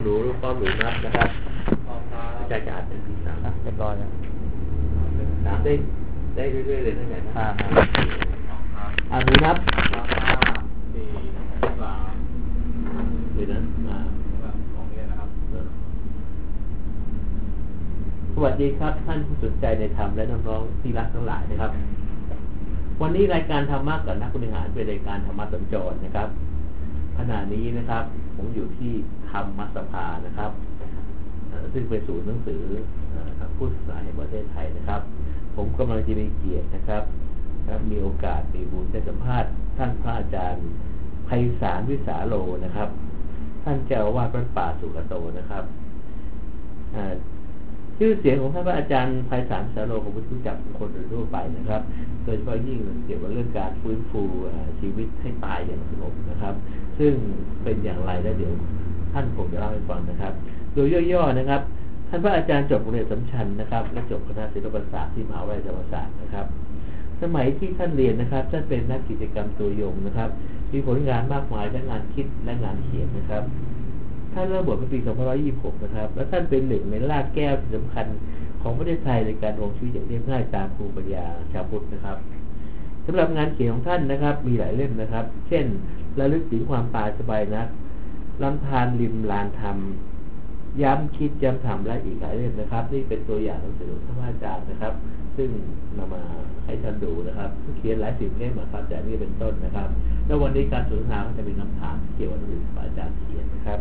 หนูพร้อมหนูนับนะครับอาจารย์จะอ่านเป็นที่สามเรียบร้อยแล้วถามได้เรื่อยๆเลยนะอาจารย์หนูนับเดี๋ยวนะสวัสดีครับท่านผู้สนใจในธรรมและน้องๆที่รักทั้งหลายนะครับวันนี้รายการธรรมะกับนักบริหารเป็นรายการธรรมะสัญจรนะครับขณะนี้นะครับผมอยู่ที่ธรรมสภานะครับซึ่งเป็นศูนย์หนังสือทางพุทธศาสนาแห่งประเทศไทยนะครับผมกำลังจะมีเกียรตินะครับมีโอกาสมีบุญได้สัมภาษณ์ท่านพระอาจารย์ไพศาลวิสาโลนะครับท่านเจ้าอาวาสวัดป่าสุกโตนะครับชื่อเสียงของท่านพระอาจารย์ไพศาลวิสาโลผมรู้จักคนทั่วไปนะครับโดยเฉพาะยิ่งเกี่ยวกับเรื่องการฟื้นฟูชีวิตให้ตายอย่างสงบนะครับซึ่งเป็นอย่างไรแล้วเดี๋ยวท่านผมจะเล่าให้ฟังนะครับโดยย่อๆนะครับท่านพระอาจารย์จบโรงเรียนสัมชัญนะครับและจบคณะศิลปศาสตร์ที่มหาวิทยาลัยธรรมศาสตร์นะครับสมัยที่ท่านเรียนนะครับท่านเป็นนักกิจกรรมตัวยงนะครับมีผลงานมากมายทั้งงานคิดและงานเขียนนะครับท่านเริ่มบวชในปี2526นะครับและท่านเป็นหนึ่งในรากแก้วที่สำคัญของประเทศไทยในการดำรงชีวิตอย่างเรียบง่ายตามภูมิปัญญาชาวพุทธนะครับสำหรับงานเขียนของท่านนะครับมีหลายเล่มนะครับเช่นระลึกถึงความตายสบายนักลำธารริมลานธรรมย้ำคิดย้ำทำและอีกหลายเล่มนะครับนี่เป็นตัวอย่างหนังสือของท่านอาจารย์นะครับซึ่งนำมาให้ท่านดูนะครับเขียนหลายสิบเล่มนะครับแต่นี่เป็นต้นนะครับแล้ววันนี้การสนทนาก็จะเป็นคำถามเกี่ยวกับหนังสืออาจารย์เขียนนะครับ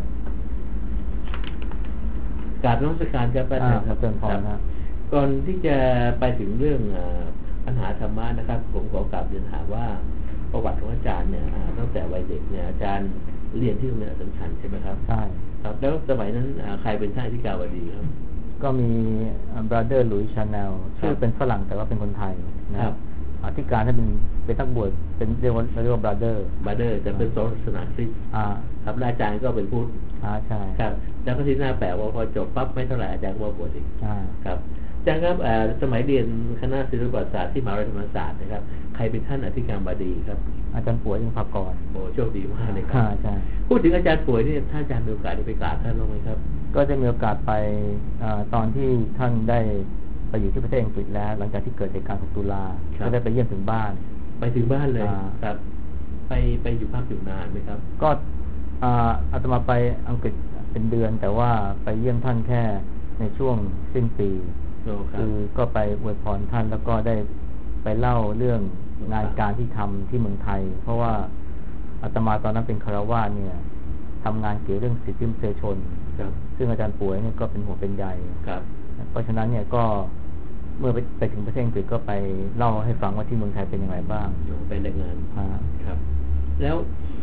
การนมัสการจะเป็นครับก่อนที่จะไปถึงเรื่องปัญหาธรรมะนะครับผมขอกราบเรียนถามว่าประวัติของอาจารย์เนี่ยตั้งแต่วัยเด็กเนี่ยอาจารย์เรียนที่โรงเรียนอัสสัมชัญใช่ไหมครับใช่ครับแล้วสมัยนั้นใครเป็นท่านอธิการบดีครับก็มีบราเดอร์หลุยส์ชาแนลชื่อเป็นฝรั่งแต่ว่าเป็นคนไทยนะครับอธิการท่านเป็นนักบวชเป็นเรียกว่าบราเดอร์แต่เป็นศาสนาคริสต์ครับอาจารย์ก็เป็นพุทธใช่ครับแล้วก็ที่น่าแปลกว่าพอจบปั๊บไม่เท่าไหร่อาจารย์ก็มาบวชอีกครับอาจารย์ครับสมัยเรียนคณะศิลปศาสตร์ที่มหาวิทยาลัยธรรมศาสตร์นะครับใครเป็นท่านอธิการบดีครับอาจารย์ป่วยยังภากรโอ้โชคดีมากเลยครับใช่พูดถึงอาจารย์ป่วยนี่ท่านอาจารย์มีโอกาสได้ไปกราบท่านบ้างไหมครับก็จะมีโอกาสไปตอนที่ท่านได้ไปอยู่ที่ประเทศอังกฤษแล้วหลังจากที่เกิดเหตุการณ์6 ตุลาก็ได้ไปเยี่ยมถึงบ้านไปถึงบ้านเลยครับไปอยู่พักอยู่นานไหมครับก็อาตมาไปอังกฤษเป็นเดือนแต่ว่าไปเยี่ยมท่านแค่ในช่วงสิ้นปีคือก็ไปอวยพรท่านแล้วก็ได้ไปเล่าเรื่องงานการที่ทำที่เมืองไทยเพราะว่าอาตมาตอนนั้นเป็นคฤหัสถ์เนี่ยทำงานเกี่ยวเรื่องสิทธิมนุษยชนซึ่งอาจารย์ป่วยเนี่ยก็เป็นหัวเป็นใหญ่เพราะฉะนั้นเนี่ยก็เมื่อไปถึงประเทศอังกฤษก็ไปเล่าให้ฟังว่าที่เมืองไทยเป็นอย่างไรบ้างเป็นรายงานครับแล้ว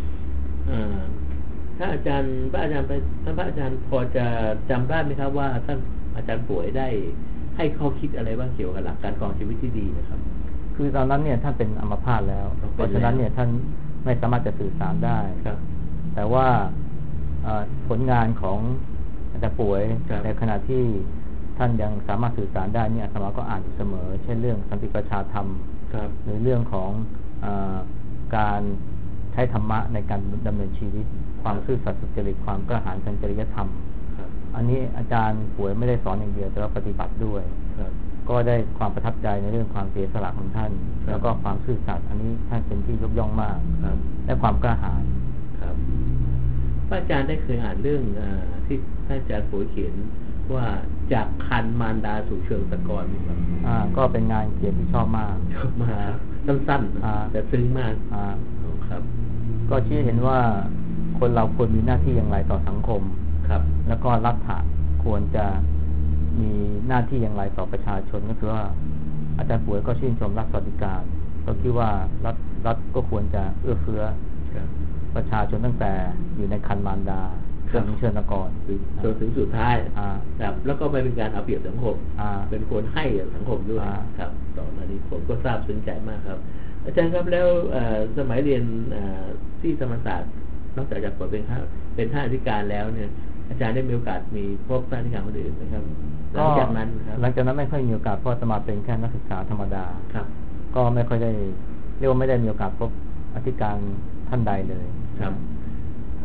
ถ้าอาจารย์พระอาจารย์พอจะจำได้ไหมครับว่าท่านอาจารย์ป่วยได้ให้ข้อคิดอะไรบ้างเกี่ยวกับหลักการครองชีวิตที่ดีนะครับคือตอนนั้นเนี่ยท่านเป็นอัมพาตแล้วเพราะฉะนั้นเนี่ยท่านไม่สามารถจะสื่อสารได้แต่ว่าผลงานของอาจารย์ป่วยในขณะที่ท่านยังสามารถสื่อสารได้เนี่ยอาตมาก็อ่านอยู่เสมอเช่นเรื่องสันติประชาธรรมหรือเรื่องของการใช้ธรรมะในการดำเนินชีวิตความซื่อสัตย์สุจริตความกล้าหาญทางจริยธรรมอันนี้อาจารย์ป่วยไม่ได้สอนอย่างเดียวแต่ว่าปฏิบัติด้วยก็ได้ความประทับใจในเรื่องความเสียสละของท่านแล้วก็ความซื่อสัตย์อันนี้ท่านเป็นที่ยกย่องมากและความกล้าหาญครับพระอาจารย์ได้เคยอ่านเรื่องที่ท่านอาจารย์ป่วยเขียนว่าจากคันมารดาสู่เชิงตะกอนครับก็เป็นงานเขียนที่ชอบมากสั้นๆแต่ซึ้งมากครับก็ชี้เห็นว่าคนเราควรมีหน้าที่อย่างไรต่อสังคมครับแล้วก็รัฐะควรจะมีหน้าที่อย่างไรต่อประชาชนก็คือว่าอาจารย์ป่วยก็ชื่นชมรัฐสวัสดิการก็คิดว่ารัฐก็ควรจะเอื้อเฟื้อประชาชนตั้งแต่อยู่ในครรภ์มารดาจนถึงเชิญตะกอนจนถึงสุดท้ายครับแล้วก็ไม่เป็นการเอาเปรียบสังคมเป็นคนให้สังคมด้วยครับตอนนี้ผมก็ทราบซึ้งใจมากครับอาจารย์ครับแล้วสมัยเรียนที่ธรรมศาสตร์นอกจากจะเป็นท่านอธิการแล้วเนี่ยอาจารย์ได้มีโอกาสมีพบท่านอธิการคนอื่นไหมครับหลังจากนั้นไม่ค่อยมีโอกาสเพราะอาตมาเป็นแค่นักศึกษาธรรมดาครับก็ไม่ค่อยได้เรียกว่าไม่ได้มีโอกาสพบอธิการท่านใดเลยครับ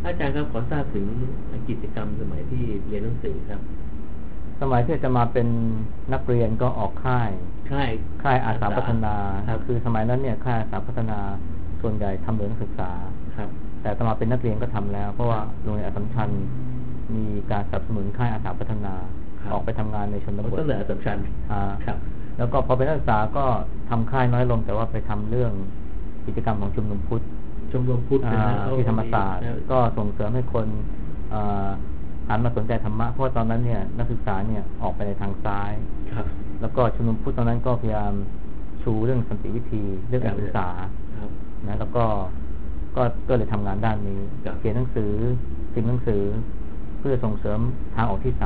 อาจารย์ครับขอทราบถึงกิจกรรมสมัยที่เรียนหนังสือครับสมัยที่จะมาเป็นนักเรียนก็ออกค่ายอาสาพัฒนาคือสมัยนั้นเนี่ยค่ายอาสาพัฒนาส่วนใหญ่ทำโดยนักศึกษาครับแต่ตมาเป็นนักเรียนก็ทำแล้วเพราะว่าโรงเรียนอัสสัมชัญมีการสนับสนุนค่ายอาสาพัฒนาออกไปทำงานในชนบทตั้งแต่อัสสัมชัญครับแล้วก็พอเป็นนักศึกษาก็ทำค่ายน้อยลงแต่ว่าไปทำเรื่องกิจกรรมของชุมนุมพุทธที่ธรรมศาสตร์ก็ส่งเสริมให้คนหันมาสนใจธรรมะเพราะตอนนั้นเนี่ยนักศึกษาเนี่ยออกไปในทางซ้ายแล้วก็ชุมนุมพุทธตอนนั้นก็พยายามชูเรื่องสันติวิธีเรื่องการศึกษานะแล้วก็เลยทำงานด้านนี้เขียนหนังสือพิมพ์หนังสือเพื่อส่งเสริมทางออกที่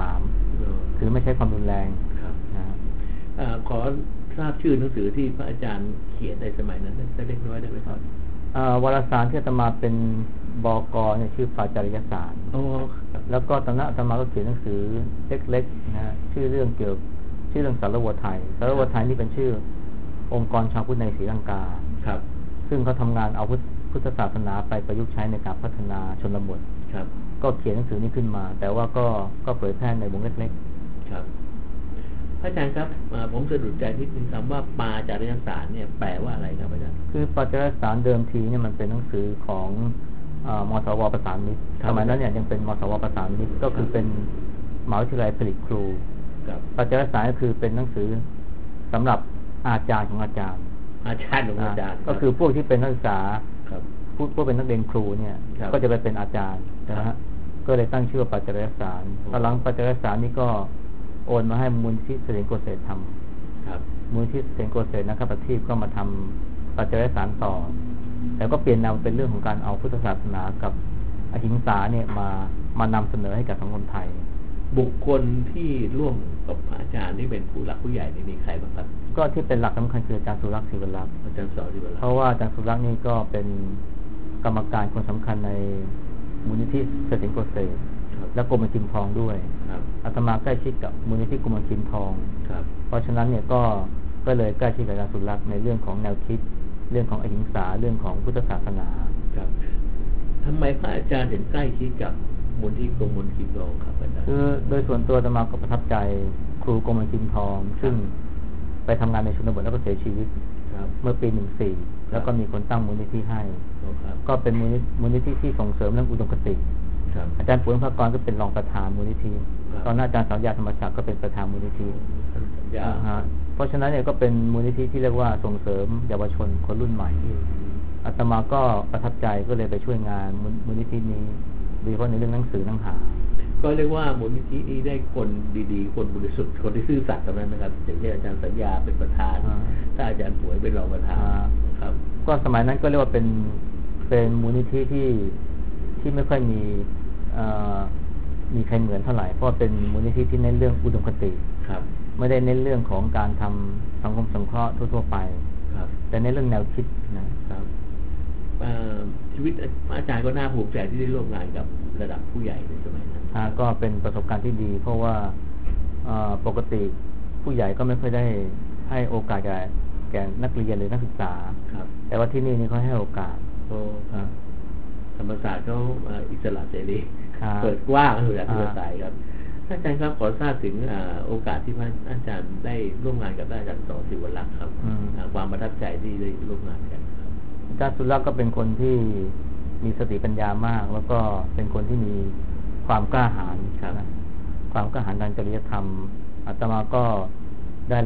3คือไม่ใช้ความรุนแรงนะขอทราบชื่อหนังสือที่พระอาจารย์เขียนในสมัยนั้นสักเล็กน้อยได้ไหมครับวารสารที่อาตมาเป็นบก.เนี่ยชื่อปาจาริยสารแล้วก็ตอนนั้นอาตมาก็เขียนหนังสือเล็กๆนะชื่อเรื่องสารวัตรไทยนี่เป็นชื่อองค์กรชาวพุทธในศรีลังกาครับซึ่งเขาทำงานเอาพุทธศาสนาไปประยุกต์ใช้ในการพัฒนาชนบทครับก็เขียนหนังสือนี้ขึ้นมาแต่ว่าก็เผยแพร่ในวงเล็กๆครับพระอาจารย์ครับผมสะดุดใจนิดนึงคำว่าปาจาริยสารเนี่ยแปลว่าอะไรครับอาจารย์คือปาจาริยสารเดิมทีเนี่ยมันเป็นหนังสือของมสว.ประสานมิตรสมัยนั้นเนี่ยยังเป็นมสว.ประสานมิตรก็คือเป็นมหาวิทยาลัยผลิตครูปาจาริยสารก็คือเป็นหนังสือสำหรับอาจารย์ของอาจารย์ของอาจารย์ก็คือพวกที่เป็นนักศึกษาพวกเป็นนักเรียนครูเนี่ยก็จะไปเป็นอาจารย์นะฮะก็เลยตั้งชื่อว่าปาจาริยสารตอนหลังปาจาริยสารนี่ก็โอนมาให้มูลนิธิเสถียรโกษตรทำมูลนิธิเสถียรโกษตรนะครับประทีปก็มาทำปาจาริยสารต่อแล้วก็เปลี่ยนแนวเป็นเรื่องของการเอาพุทธศาสนากับอหิงสาเนี่ยมานำเสนอให้กับสังคมไทยบุคคลที่ร่วมกับอาจารย์ที่เป็นผู้หลักผู้ใหญ่นี่มีใครบ้างครับก็ที่เป็นหลักสำคัญคืออาจารย์สุรักษ์ศิวรักษ์เพราะว่าอาจารย์สุรักษ์นี่ก็เป็นกรรมการคนสำคัญในมูลนิธิเสถียรโกษตรและกรมกิมทองด้วยอาตมาใกล้ชิดกับมูลนิธิกรมกิมทองเพราะฉะนั้นเนี่ยก็เลยใกล้ชิดกับอาจารย์สุรักษ์ในเรื่องของแนวคิดเรื่องของอหิงสาเรื่องของพุทธศาสนาครับทำไมพระอาจารย์ถึงใกล้ชิดกับมูลที่กรมกิมทองครับอาจารย์คือโดยส่วนตัวอาตมาก็ประทับใจครูกรมกิมทองซึ่งไปทำงานในชนบทแล้วก็เสียชีวิตเมื่อปี14แล้วก็มีคนตั้งมูลนิธิให้ก็เป็นมูลนิธิที่ส่งเสริมเรื่องอุดมคติอาจารย์ปุ๋ยภากรก็เป็นรองประธานมูลนิธิตอนนั้นอาจารย์สัญญาธรรมศักดิ์ก็เป็นประธานมูลนิธิเพราะฉะนั้นเนี่ยก็เป็นมูลนิธิที่เรียกว่าส่งเสริมเยาวชนคนรุ่นใหม่อาตมาก็ประทับใจก็เลยไปช่วยงานมูลนิธินี้โดยเฉพาะในเรื่องหนังสือหนังหาก็เรียกว่ามูลนิธินี้ได้คนดีๆคนบริสุทธิ์คนที่ซื่อสัตย์ตรงนั้นนะครับอย่างเช่นอาจารย์สัญญาเป็นประธานถ้าอาจารย์ปุ๋ยเป็นรองประธานครับก็สมัยนั้นก็เรียกว่าเป็นมูลนิธิที่ไม่ค่อยมีใครเหมือนเท่าไหร่เพราะเป็นมูลนิธิที่เน้นเรื่องอุดมคติไม่ได้เน้นเรื่องของการทำสังคมสงเคราะห์ทั่วๆไปแต่ในเรื่องแนวคิดนะครับชีวิตอาจารย์ก็น่าภูมิใจที่ได้ร่วมงานกับระดับผู้ใหญ่ในสมัยนั้นก็เป็นประสบการณ์ที่ดีเพราะว่าปกติผู้ใหญ่ก็ไม่ค่อยได้ให้โอกาสแก่นักเรียนหรือนักศึกษาแต่ว่าที่นี่เขาให้โอกาสธรรมศาสตร์เขาอิสระเสรีเปิดกว้างอยู่แบบสายครับอาจารย์ครับขอทราบถึงโอกาสที่พระอาจารย์ได้ร่วมงานกับอาจารย์สศิวรักษ์ครับความประทับใจที่ได้ร่วมงานกันครับอาจารย์สุรักษ์ก็เป็นคนที่มีสติปัญญามากแล้วก็เป็นคนที่มีความกล้าหาญความกล้าหาญทางจริยธรรมอาตมาก็ได้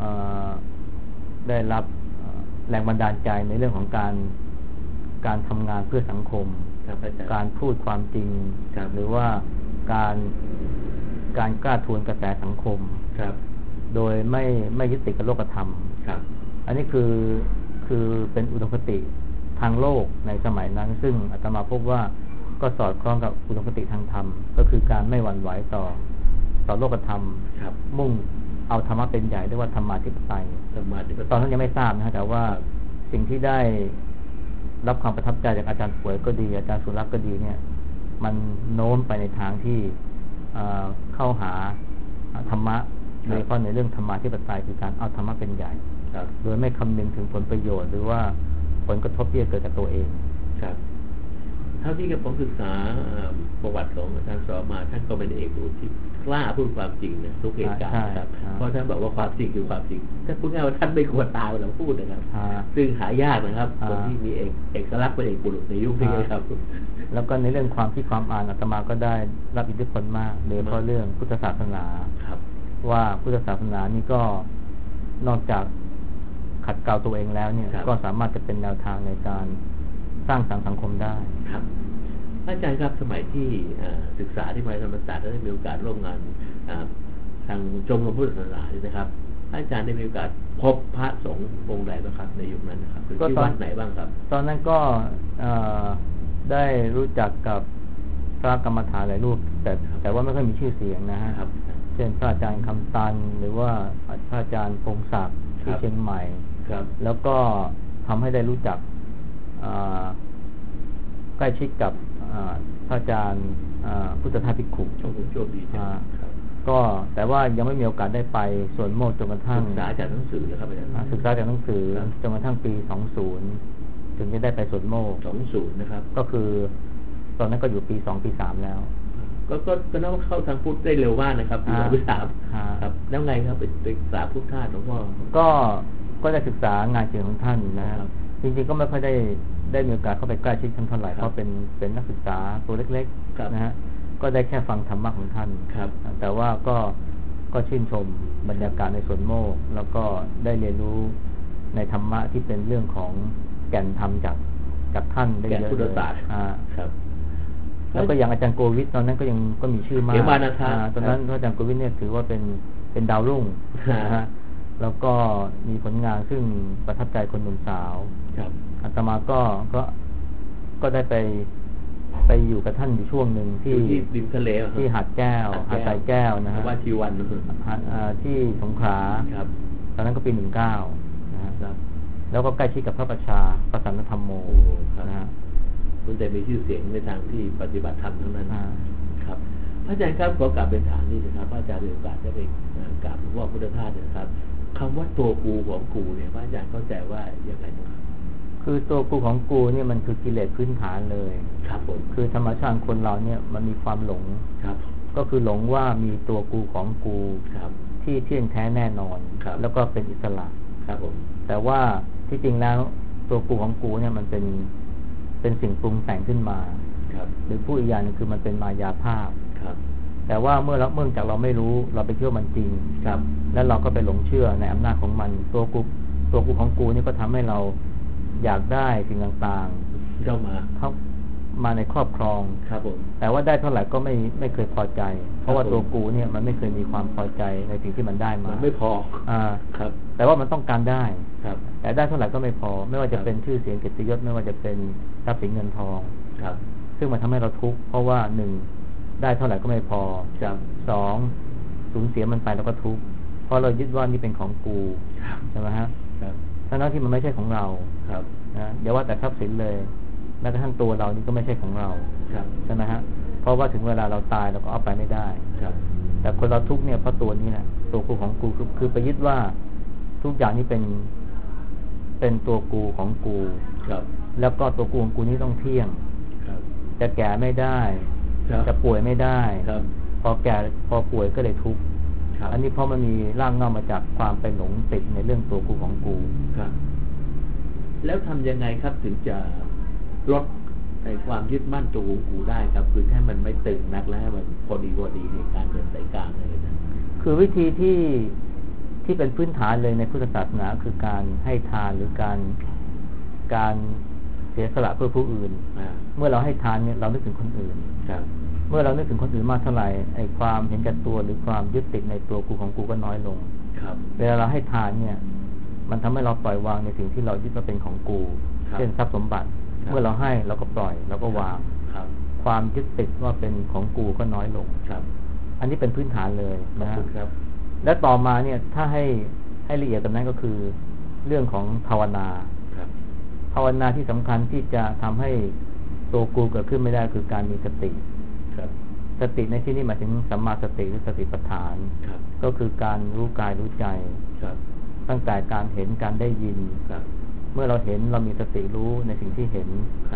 รับแรงบันดาลใจในเรื่องของการทำงานเพื่อสังคมการพูดความจริงหรือว่าการกล้าทวนกระแสสังคมโดยไม่ยึดติดกับโลกธรรมอันนี้คือเป็นอุดมคติทางโลกในสมัยนั้นซึ่งอาตมาพบว่าก็สอดคล้องกับอุดมคติทางธรรมก็คือการไม่หวั่นไหวต่อโลกธรรมมุ่งเอาธรรมะเป็นใหญ่เรียกว่าธรรมาธิปไตยตอนนั้นยังไม่ทราบนะแต่ว่าสิ่งที่ได้รับความประทับใจจากอาจารย์ป่วยก็ดีอาจารย์สุรักษ์ก็ดีเนี่ยมันโน้มไปในทางที่เข้าหาธรรมะโดยเฉพาะในเรื่องธรรมาธิปไตยคือการเอาธรรมะเป็นใหญ่โดยไม่คำนึงถึงผลประโยชน์หรือว่าผลกระทบที่จะเกิดกับตัวเองครับท่าที่ผมศึกษาประวัติของอาจารย์สอมาท่านก็เป็นเอกที่กล้าพูดความจริงนะทุกเหตุการณ์นะครับเพราะท่านบอกว่าความจริงคือความจริงถ้าพูดง่ายว่าท่านไม่กลัวตายเวลาพูดนะครับซึ่งหายากนะครับคนที่มีเอกลักษณ์เป็นเอกบุรุษในยุคนี้ครับแล้วก็ในเรื่องความคิดความอ่านอาตมาก็ได้รับอิทธิพลมากโดยเฉพาะเรื่องพุทธศาสนาว่าพุทธศาสนานี่ก็นอกจากขัดเกลาตัวเองแล้วเนี่ยก็สามารถจะเป็นแนวทางในการสร้างสรรค์สังคมได้ครับอาจารย์ครับสมัยที่ศึกษาที่มหาธรรมศาสตร์ได้มีโอกาสร่วมงานทางชมรมพุทธศาสนานะครับอาจารย์ได้มีโอกาสพบพระสงฆ์องค์ใดบ้างครับในยุคนั้นนะครับที่วัดไหนบ้างครับตอนนั้นก็ได้รู้จักกับพระกรรมฐานหลายรูปแต่ว่าไม่ค่อยมีชื่อเสียงนะฮะเช่นพระอาจารย์คำตันหรือว่าพระอาจารย์พงศักดิ์ที่เชียงใหม่แล้วก็ทำให้ได้รู้จักใกล้ชิดกับพระอาจารย์พุทธทาสภิกขุโชคดีก็แต่ว่ายังไม่มีโอกาสได้ไปส่วนโมกจนกระทั่งศึกษาจากหนังสือนะครับอาจารย์ศึกษาจากหนังสือจนกระทั่งปี20ถึงจะได้ไปส่วนโมก 20นะครับก็คือตอนนั้นก็อยู่ปี2ปี3แล้วก็ต้องเข้าทางพุทธได้เร็วมากนะครับปี2ปี3ครับแล้วไงครับไปศึกษาพุทธทาสหลวงพ่อก็ได้ศึกษางานเขียนของท่านนะครับจริงๆก็ไม่ค่อยได้มีโอกาสเข้าไปใกล้ชิดท่านเท่าไหร่เพราะเป็นนักศึกษาตัวเล็กๆนะฮะก็ได้แค่ฟังธรรมะของท่านแต่ว่าก็ชื่นชมบรรยากาศในสวนโมกแล้วก็ได้เรียนรู้ในธรรมะที่เป็นเรื่องของแก่นธรรมจากท่านได้เยอะเลยครับแล้วก็อย่างอาจารย์โกวิทตอนนั้นก็มีชื่อมากตอนนั้นอาจารย์โกวิทเนี่ยถือว่าเป็นดาวรุ่งนะฮะแล้วก็มีผลงานซึ่งประทับใจคนหนุ่มสาวอาตมาก็ได้ไปอยู่กับท่านอยู่ช่วงหนึ่งที่ริมทะเลที่หาดแก้วหาดทรายแก้วนะฮะว่าชีวันที่สงขลาตอนนั้นก็ปี19นะฮะแล้วก็ใกล้ชิดกับพระประชาประสันธรรมโมนะฮะคุณแต่มีชื่อเสียงในทางที่ปฏิบัติธรรมทั้งนั้นครับพระอาจารย์ครับขอกลับเป็นฐานนี้นะครับพระอาจารย์มีโอกาสได้ไปกราบหลวงพ่อพุทธทาสนะครับคำว่าตัวกูของกูเนี่ยพระอาจารย์เข้าใจว่าอย่างไรนะครับคือตัวกูของกูเนี่ยมันคือกิเลสพื้นฐานเลยครับผมคือธรรมชาติคนเราเนี่ยมันมีความหลงครับก็คือหลงว่ามีตัวกูของกูครับที่เที่ยงแท้แน่นอนแล้วก็เป็นอิสระครับผมแต่ว่าที่จริงแล้วตัวกูของกูเนี่ยมันเป็นสิ่งปรุงแต่งขึ้นมาครับหรือผู้อีกอย่างนึงคือมันเป็นมายาภาพครับแต่ว่าเมื่อจากเราไม่รู้เราไปเชื่อมันจริงครับแล้วเราก็ไปหลงเชื่อในอำนาจของมันตัวกูของกูนี่ก็ทำให้เราอยากได้สิ่งต่างๆเข้ามาในครอบครองครับผมแต่ว่าได้เท่าไหร่ก็ไม่เคยพอใจเพราะว่าตัวกูเนี่ยมันไม่เคยมีความพอใจในสิ่งที่มันได้มาไม่พอครับแต่ว่ามันต้องการได้ครับแต่ได้เท่าไหร่ก็ไม่พอไม่ว่าจะเป็นชื่อเสียงเกียรติยศไม่ว่าจะเป็นทรัพย์สินเงินทองครับซึ่งมันทำให้เราทุกข์เพราะว่า1ได้เท่าไหร่ก็ไม่พอ2สูญเสียมันไปแล้วก็ทุกข์เพราะเรายึดว่านี่เป็นของกูใช่ไหมฮะทั้งที่มันไม่ใช่ของเรานะเดี๋ยวว่าแต่ทรัพย์สินเลยแม้กระทั่งตัวเรานี่ก็ไม่ใช่ของเราใช่ไหมฮะเพราะว่าถึงเวลาเราตายเราก็เอาไปไม่ได้แต่คนเราทุกข์เนี่ยเพราะตัวนี้แหละตัวกูของกูคือไปยึดว่าทุกอย่างนี้เป็นตัวกูของกูแล้วก็ตัวกูของกูนี่ต้องเที่ยงจะแก่ไม่ได้จะป่วยไม่ได้พอแก่พอป่วยก็เลยทุกข์อันนี้เพราะมันมีร่างเงามาจากความไปหลงติดในเรื่องตัวกูของกูแล้วทำยังไงครับถึงจะลดในความยึดมั่นตัวของกูได้ครับคือให้มันไม่ตึงนักแล้วให้มันพอดีในการเดินสายกลางเลยนะคือวิธีที่เป็นพื้นฐานเลยในพุทธศาสนาคือการให้ทานหรือการเสียสละเพื่อผู้อื่นเมื่อเราให้ทานเนี่ยเรานึกถึงคนอื่นเมื่อเรานึกถึงคนอื่นมากเท่าไหร่ไอ้ความเห็นแก่ตัวหรือความยึดติดในตัวกูของกูก็น้อยลงเวลาเราให้ทานเนี่ยมันทำให้เราปล่อยวางในสิ่งที่เรายึดว่าเป็นของกูเช่นทรัพย์สมบัติเมื่อเราให้เราก็ปล่อยเราก็วางความยึดติดว่าเป็นของกูก็น้อยลงอันนี้เป็นพื้นฐานเลยนะครับและต่อมาเนี่ยถ้าให้ละเอียดกันนั้นก็คือเรื่องของภาวนาภาวนาที่สำคัญที่จะทำให้ตัวกูเกิดขึ้นไม่ได้คือการมีสติสติในที่นี้หมายถึงสัมมาสติหรือสติปัฏฐานก็คือการรู้กายรู้ใจตั้งแต่การเห็นการได้ยินเมื่อเราเห็นเรามีสติรู้ในสิ่งที่เห็น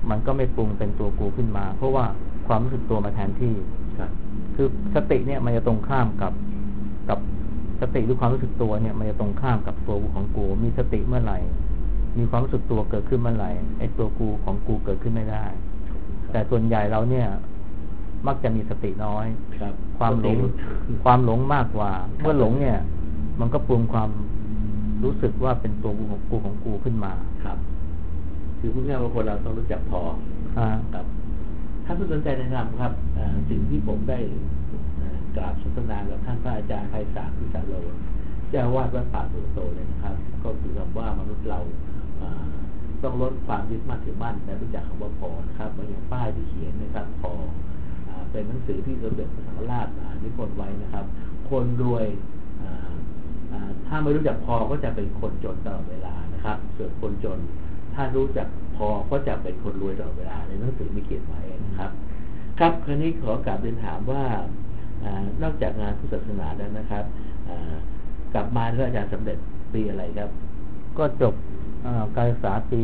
มันก็ไม่ปรุงเป็นตัวกูขึ้นมา เพราะว่าความรู้สึกตัวมาแทนที่คือสติเนี่ยมันจะตรงข้ามกับสติหรือความรู้สึกตัวเนี่ยมันจะตรงข้ามกับตัวกูของกูมีสติเมื่อไหร่มีความรู้สึกตัวเกิดขึ้นเมื่อไหร่ไอ้ตัวกูของกูเกิดขึ้นไม่ได้แต่ส่วนใหญ่เราเนี่ยมักจะมีสติน้อยความหลงมากกว่าเมื่อหลงเนี่ยมันก็ปรุงความรู้สึกว่าเป็นตัวกูของกูขึ้นมาครับคือพูดง่ายๆว่าคนเราต้องรู้จักพอครับท่านผู้สนใจในธรรมครับสิ่งที่ผมได้กราบสนทนากับท่านพระอาจารย์ไพศาล วิสาโรเจ้าวาดวัดป่าสุกโตเลยนะครับก็คือคำว่ามนุษย์เราต้องลดความยึดมั่นถือมั่นและรู้จักคำว่าพอนะครับบางอย่างป้ายที่เขียนนะครับพอเป็นหนังสือที่สมเด็จพระสังฆราชนิพนธ์ไว้นะครับคนรวยถ้าไม่รู้จักพอก็จะเป็นคนจนตลอดเวลานะครับส่วนคนจนถ้ารู้จักพอก็จะเป็นคนรวยตลอดเวลาในหนังสือมีเขียนไว้นะครับครับคราวนี้ขอกราบเรียนถามว่านอกจากงานพุทธศาสนาแล้วนะครับกลับมาที่อาจารย์สำเร็จปีอะไรครับก็จบการศึกษาปี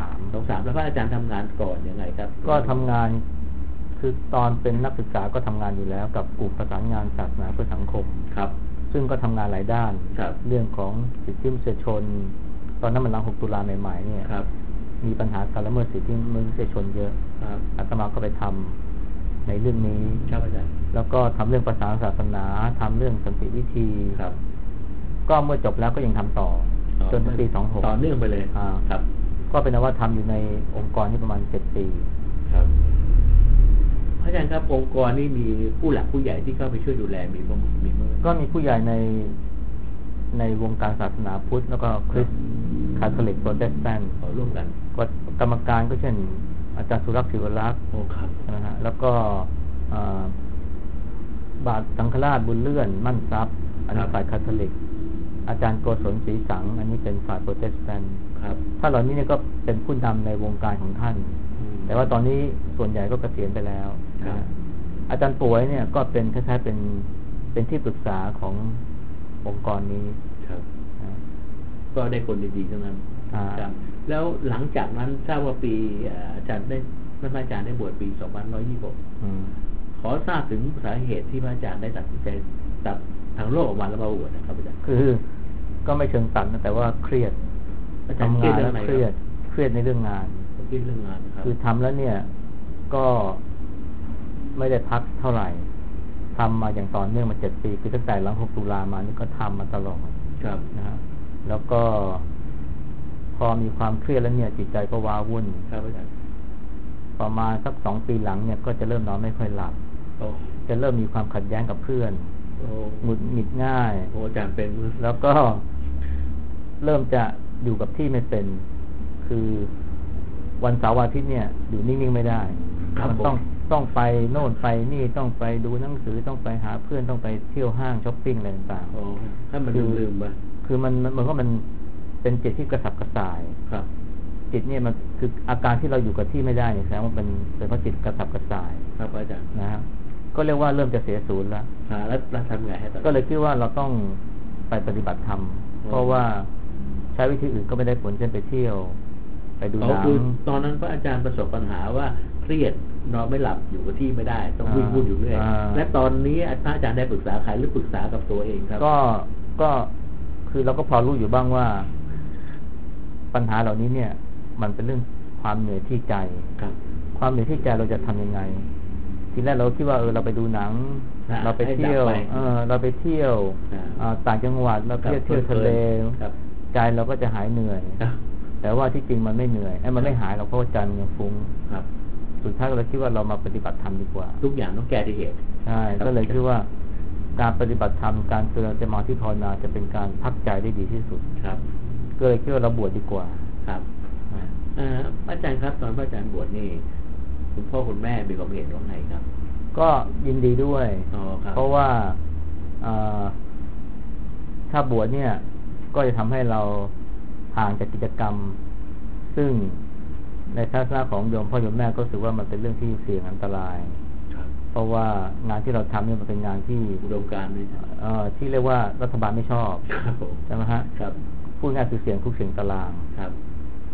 23 แล้วพระอาจารย์ทำงานก่อนยังไงครับก็ทำงานคือตอนเป็นนักศึกษาก็ทำงานอยู่แล้วกับกลุ่มประสานงานศาสนาเพื่อสังคมครับซึ่งก็ทำงานหลายด้านเรื่องของสิทธิมนุษยชนตอนนั้นมันหลัง6 ตุลาใหม่ๆเนี่ยมีปัญหาการละเมิดสิทธิมนุษยชนเยอะอาตมาก็ไปทำในเรื่องนี้ครับอาจารย์แล้วก็ทำเรื่องประสานศาสนาทำเรื่องสันติวิธีก็เมื่อจบแล้วก็ยังทำต่อจนถึงปี26 ต่อเนื่องไปเลยครับก็เป็นว่าทำอยู่ในองค์กรนี้ประมาณ7 ปีครับอาจารย์ครับองค์กรนี้มีผู้หลักผู้ใหญ่ที่เข้าไปช่วยดูแลมีเมื่อก็มีผู้ใหญ่ในวงการศาสนาพุทธแล้วก็คริสต์คาทอลิกโปรเตสแตนต์ร่วมกันก็กรรมการก็เช่นอาจารย์สุรักษ์ศิวรักษ์นะฮะแล้วก็บาทสังฆราชบุญเลื่อนมั่นทรัพย์อันนี้ฝ่ายคาทอลิกอาจารย์โกศลศรีสังอันนี้เป็นฝ่ายโปรเตสแตนต์ถ้าเหล่านี้เนี่ยก็เป็นผู้นำในวงการของท่านแต่ว่าตอนนี้ส่วนใหญ่ก็เกษียณไปแล้วอาจารย์ป่วยเนี่ยก็เป็นคล้ายๆเป็นที่ปรึกษาขององค์กรนี้ก็ได้คนดีๆทั้งนั้นแล้วหลังจากนั้นทราบว่าปีอาจารย์ได้พระอาจารย์ได้บวชปี2526ขอทราบถึงสาเหตุที่พระอาจารย์ได้ตัดสินใจตัดทางโลกออกมาแล้วมาบวชนะครับอาจารย์คือก็ไม่เชิงตัดนะแต่ว่าเครียดทำงานแล้วเครียดในเรื่องงานคือทำแล้วเนี่ยก็ไม่ได้พักเท่าไหร่ทำมาอย่างต่อเนื่องมา7 ปีคือตั้งแต่หลัง6 ตุลามานี่ก็ทำมาตลอดนะฮะแล้วก็พอมีความเครียดแล้วเนี่ยจิตใจก็ว้าวุ่นประมาณสัก2 ปีหลังเนี่ยก็จะเริ่มนอนไม่ค่อยหลับจะเริ่มมีความขัดแย้งกับเพื่อนหงุดหงิดง่ายอาจารย์เป็นแล้วก็เริ่มจะอยู่กับที่ไม่เป็นคือวันเสาร์อาทิตย์เนี่ยอยู่นิ่งๆไม่ได้มันต้องไปโน่นไปนี่ต้องไปดูหนังสือต้องไปหาเพื่อนต้องไปเที่ยวห้างช้อปปิ้งอะไรต่างๆถ้ามันลืมไปคือมันก็มันเป็นจิตที่กระสับกระส่ายครับจิตเนี่ยมันคืออาการที่เราอยู่กับที่ไม่ได้เนี่ยแสดงว่าเป็นเพราะจิตกระสับกระส่ายครับอาจารย์นะครับก็เรียกว่าเริ่มจะเสียศูนย์แล้วแล้วทำไงให้ก็เลยคิดว่าเราต้องไปปฏิบัติธรรมเพราะว่าใช้วิธีอื่นก็ไม่ได้ผลเช่นไปเที่ยวไปดูหนังตอนนั้นพระอาจารย์ประสบปัญหาว่าเครียดนอนไม่หลับอยู่กับที่ไม่ได้ต้องวิ่งวุ่นอยู่เรื่อยและตอนนี้พระอาจารย์ได้ปรึกษาใครหรือปรึกษากับตัวเองครับก็คือเราก็พอรู้อยู่บ้างว่าปัญหาเหล่านี้เนี่ยมันเป็นเรื่องความเหนื่อยที่ใจความเหนื่อยที่ใจเราจะทำยังไงทีแรกเราคิดว่าเราไปดูหนังเราไปเที่ยวเราไปเที่ยวต่างจังหวัดเราเที่ยวทะเลใจเราก็จะหายเหนื่อยแต่ว่าที่จริงมันไม่เหนื่อยมันไม่หายเราเพราะว่าใจมันยังฟุ้งสุดท้ายเราคิดว่าเรามาปฏิบัติธรรมดีกว่าทุกอย่างต้องแก้ที่เหตุใช่ก็เลยคิดว่าการปฏิบัติธรรมการเจริญสมาธิภาวนาจะเป็นการพักใจได้ดีที่สุดครับก็เลยคิดว่าเราบวชดีกว่าครับอาจารย์ครับตอนพระอาจารย์บวชนี่คุณพ่อคุณแม่มีความเห็นว่าไงครับก็ยินดีด้วยเพราะว่าถ้าบวชเนี่ยก็จะทำให้เราห่างจากกิจกรรมซึ่งในทัศนะของโยมพ่อโยมแม่ก็รู้สึกว่ามันเป็นเรื่องที่เสี่ยงอันตรายเพราะว่างานที่เราทำเนี่ยมันเป็นงานที่อุดมการณ์ที่เรียกว่ารัฐบาลไม่ชอบใช่ไหมฮะพูดง่ายคือเสี่ยงทุกเสี่ยงตาราง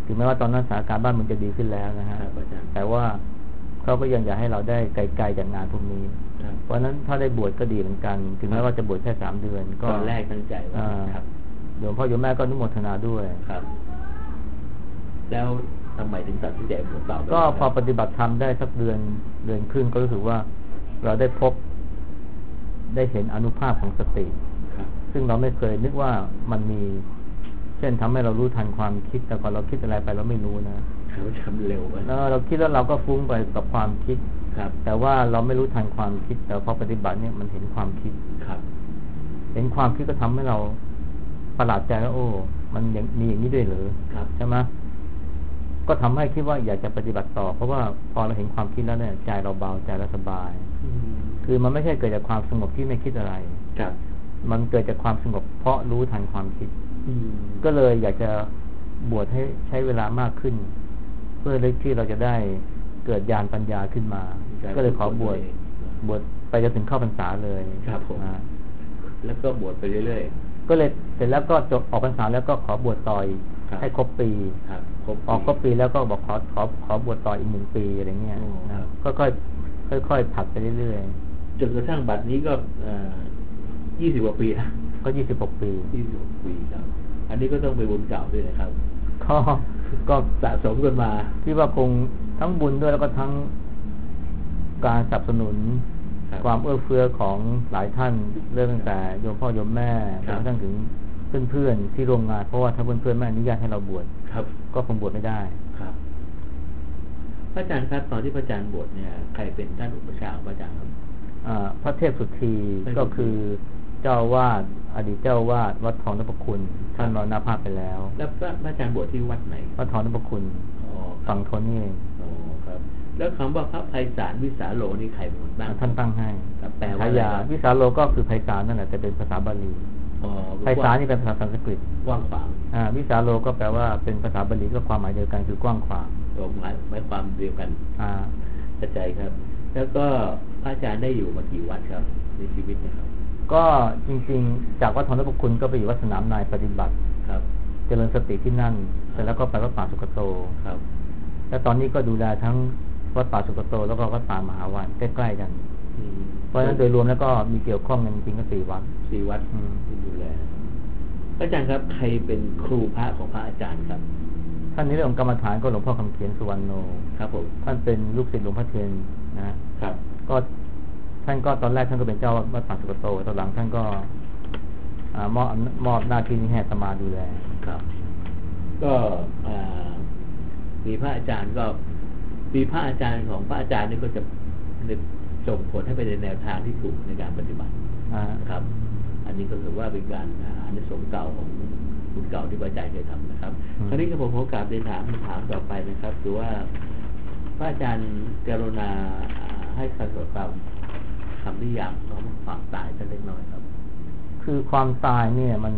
ถึงแม้ว่าตอนนั้นสถานการณ์บ้านเมันจะดีขึ้นแล้วนะฮะแต่ว่าเขาก็ยังอยากให้เราได้ไกลๆจากงานพวกนี้เพราะนั้นถ้าได้บวชก็ดีเหมือนกันถึงแม้ว่าจะบวชแค่3 เดือนก็ตอนแรกตั้งใจว่าครับโยมพ่อโยมแม่ก็อนุโมทนาด้วยครับแล้วทำไมถึงตัดสินใจบวชต่อก็พอปฏิบัติธรรมได้สักเดือนครึ่งก็รู้สึกว่าเราได้พบได้เห็นอานุภาพของสติซึ่งเราไม่เคยนึกว่ามันมีเช่นทำให้เรารู้ทันความคิดแต่ก่อนเราคิดอะไรไปเราไม่รู้นะเราทำเร็วไปเราคิดแล้วเราก็ฟุ้งไปกับความคิดครับแต่ว่าเราไม่รู้ทันความคิดแต่พอปฏิบัติเนี่ยมันเห็นความคิดครับเห็นความคิดก็ทำให้เราประหลาดใจว่าโอ้มันมีอย่างนี้ด้วยหรือใช่ไหมก็ทำให้คิดว่าอยากจะปฏิบัติต่อเพราะว่าพอเราเห็นความคิดแล้วเนี่ยใจเราเบาใจเราสบายคือมันไม่ใช่เกิดจากความสงบที่ไม่คิดอะไรครับมันเกิดจากความสงบเพราะรู้ทันความคิดก็เลยอยากจะบวชให้ใช้เวลามากขึ้นเพื่อที่เราจะได้เกิดญาณปัญญาขึ้นมาก็เลยขอบวชไปจนถึงเข้าพรรษาเลยครับผมแล้วก็บวชไปเรื่อยๆก็เลยเสร็จแล้วก็จบออกพรรษาแล้วก็ขอบวชต่อให้ครบปีออกครบปีแล้วก็บอกขอบวชต่ออีก1 ปีอะไรเงี้ยค่อยผัดไปเรื่อยๆจนกระทั่งบัดนี้ก็20 กว่าปีนะก็26 ปีครับอันนี้ก็ต้องไปบุญเก่าด้วยนะครับก็สะสมกันมาที่ว่าคงทั้งบุญด้วยแล้วก็ทั้งการสนับสนุนความเอื้อเฟื้อของหลายท่านเริ่มตั้งแต่โยมพ่อโยมแม่จนกระทั่งถึงเพื่อนๆที่ร่วมงานเพราะว่าถ้าเพื่อนๆไม่อนุญาตให้เราบวชก็คงบวชไม่ได้ครับพระอาจารย์ครับตอนที่พระอาจารย์บวชเนี่ยใครเป็นท่านอุปชฌาย์พระอาจารย์ครับพระเทพสุธีก็คือเจ้าวาดอดีตเจ้าวาดวัดทองนพคุณท่านมรณภาพไปแล้วแล้วพระอาจารย์บวชที่วัดไหนวัดทองนพคุณฝั่งทนนี่เองครับแล้วคำว่าพระไพศาลวิสาโลนี่ใครเป็นคนตั้งท่านตั้งให้แปลว่าอะไรวิสาโลก็คือไพศาลนั่นแหละแต่เป็นภาษาบาลีไพศาลนี่เป็นภาษาสันสกฤตกว้างขวางวิสาโลก็แปลว่าเป็นภาษาบาลีก็ความหมายเดียวกันคือกว้างขวางหมายความเดียวกันเข้าใจครับแล้วก็พระอาจารย์ได้อยู่มากี่วัดครับในชีวิตนะครับก็จริงๆจากวัดทองนพคุณก็ไปอยู่วัดสนามนายปฏิบัติครับเจริญสติที่นั่นเสร็จแล้วก็ไปวัดป่าสุกโตครับแล้วตอนนี้ก็ดูแลทั้งวัดป่าสุกโตแล้วก็วัดป่ามหาวันใกล้ๆกันเพราะฉะนั้นโดยรวมแล้วก็มีเกี่ยวข้องกันจริงๆก็4 วัดที่ดูแลอาจารย์ครับใครเป็นครูพระของพระอาจารย์ครับท่านในเรื่องของกรรมฐานก็หลวงพ่อคำเขียนสุวรรณโนครับผมท่านเป็นลูกศิษย์หลวงพ่อเทียนนะครับก็ท่านก็ตอนแรกท่านก็เป็นเจ้าวัดป่าสุกโตตอนหลังท่านก็มอบหน้าที่นี้ให้อาตมาดูแลครับก็มีพระอาจารย์ก็มีพระอาจารย์ของพระอาจารย์นี่ก็จะส่งผลให้ไปในแนวทางที่ถูกในการปฏิบัตินะครับอันนี้ก็ถือว่าเป็นการอานิสงส์เก่าของบุญเก่าที่พระอาจารย์เคยทำนะครับคราวนี้ผมขอกราบเรียนถามต่อไปนะครับคือว่าพระอาจารย์กรุณาให้คำนิยามของความตายสักเล็กน้อยครับคือความตายเนี่ยมัน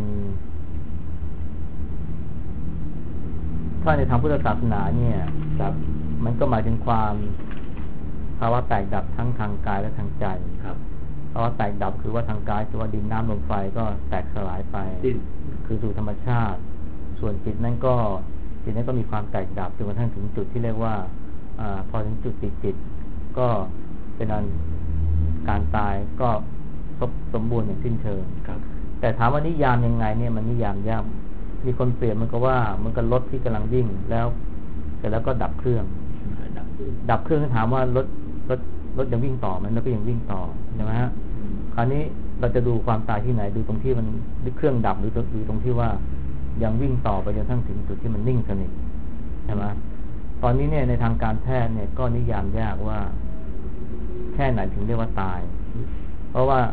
ถ้าในทางพุทธศาสนาเนี่ยครับมันก็หมายถึงความภาวะแตกดับทั้งทางกายและทางใจครับภาวะแตกดับคือว่าทางกายคือว่าดินน้ำลมไฟก็แตกสลายไปคือสู่ธรรมชาติส่วนจิตนั้นก็มีความแตกดับจนกระทั่งถึงจุดที่เรียกว่าพอถึงจุดติดจิตก็เป็นอันการตายก็สมบูรณ์อย่างสิ้นเชิงแต่ถามว่านิยามยังไงเนี่ยมันนิยามยากมีคนเปรียบมันก็ว่ามันก็รถที่กำลังวิ่งแล้วเสร็จแล้วก็ดับเครื่องถามว่ารถยังวิ่งต่อมันแล้วก็ยังวิ่งต่อใช่ไหมฮะคราวนี้เราจะดูความตายที่ไหนดูตรงที่มันเครื่องดับหรือดูตรงที่ว่ายังวิ่งต่อไปจนทั้งถึงจุดที่มันนิ่งสนิทใช่ไหมตอนนี้เนี่ยในทางการแพทย์เนี่ยก็นิยามยากว่าแค่ไหนถึงเรียกว่าตายเพราะว่า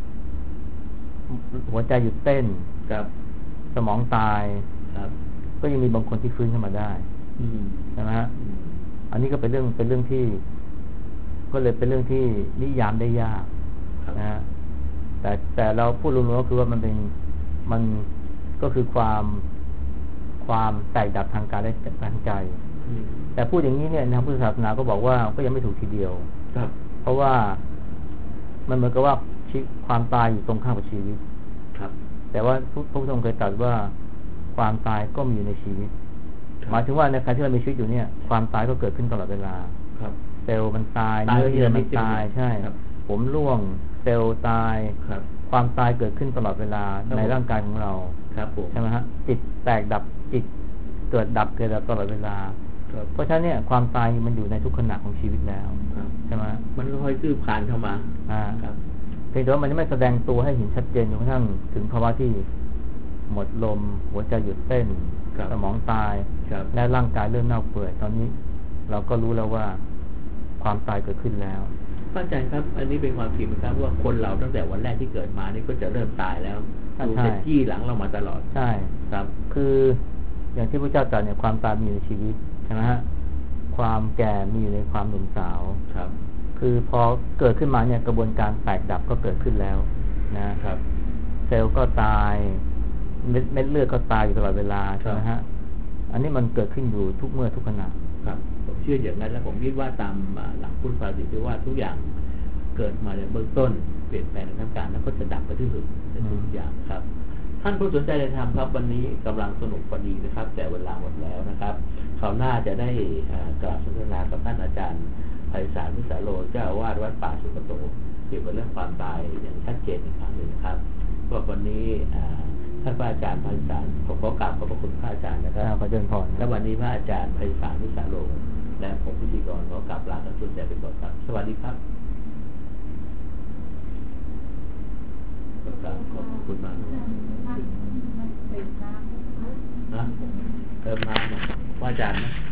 หัวใจหยุดเต้นครับสมองตายครับก็ยังมีบางคนที่ฟื้นขึ้นมาได้ใช่ไหมฮะอันนี้ก็เป็นเรื่องที่ก็เลยเป็นเรื่องที่นิยามได้ยากนะฮะแต่เราพูดรวมๆก็คือว่ามันก็คือความแตกดับทางกายและทางใจแต่พูดอย่างนี้เนี่ยทางพุทธศาสนาก็บอกว่าก็ยังไม่ถูกทีเดียวเพราะว่ามันเหมือนกับว่าความตายอยู่ตรงข้ามกับชีวิตแต่ว่าพระพุทธองค์เคยตรัสว่าความตายก็มีอยู่ในชีวิตหมายถึงว่าในขณะที่เรามีชีวิตอยู่เนี่ยความตายก็เกิดขึ้นตลอดเวลาเซลล์มันตายเนื้อเยื่อมันตายใช่ผมร่วงเซลล์ตายความตายเกิดขึ้นตลอดเวลาในร่างกายของเราใช่ไหมฮะจิตแตกดับจิตเกิดดับตลอดเวลาเพราะฉะนั้นเนี่ยความตายมันอยู่ในทุกขณะของชีวิตแล้วใช่ไหมมันค่อยคืบคลานเข้ามาครับเพียงแต่ว่ามันไม่แสดงตัวให้เห็นชัดเจนจนกระทั่งถึงภาวะที่หมดลมหัวใจหยุดเต้นสมองตายและร่างกายเริ่มเน่าเปื่อยตอนนี้เราก็รู้แล้วว่าความตายเกิดขึ้นแล้วพระอาจารย์ครับอันนี้เป็นความจริงนะครับว่าคนเราตั้งแต่วันแรกที่เกิดมานี่ก็จะเริ่มตายแล้วดูแต่จี้หลังเรามาตลอดใช่ครับคืออย่างที่พระเจ้าตรัสเนี่ยความตายมีอยู่ในชีวิตใช่ไหมฮะความแก่มีอยู่ในความหนุ่มสาวครับคือพอเกิดขึ้นมาเนี่ยกระบวนการแตกดับก็เกิดขึ้นแล้วนะครับเซลล์ก็ตายเม็ดเลือดก็ตายอยู่ตลอดเวลาใช่ไหมฮะอันนี้มันเกิดขึ้นอยู่ทุกเมื่อทุกขณะครับผมเชื่ออย่างนั้นแล้วผมคิดว่าตามหลักพุทธศาสนาที่ว่าทุกอย่างเกิดมาในเบื้องต้นเปลี่ยนแปลงในทางการแล้วก็จะดับไปที่สุดในทุกอย่างครับท่านผู้สนใจในธรรมครับวันนี้กำลังสนุกพอดีนะครับแต่เวลาหมดแล้วนะครับคราวหน้าจะได้กราบสนทนากับท่านอาจารย์ไพศาลวิสาโรเจ้าอาวาสวัดป่าสุกโตเกี่ยวกับเรื่องความตายอย่างชัดเจนอีกครั้งหนึ่งครับว่าวันนี้ท่านพระอาจารย์ไพศาลผมขอกราบขอบพระคุณพระอาจารย์นะครับขอเจริญพรและวันนี้พระอาจารย์ไพศาลวิสาโรและผมพิธีกรขอกราบลาท่านผู้สนใจไปก่อนครับสวัสดีครับขอบคุณมากนะเติมน้ำว่าอาจารย์นะ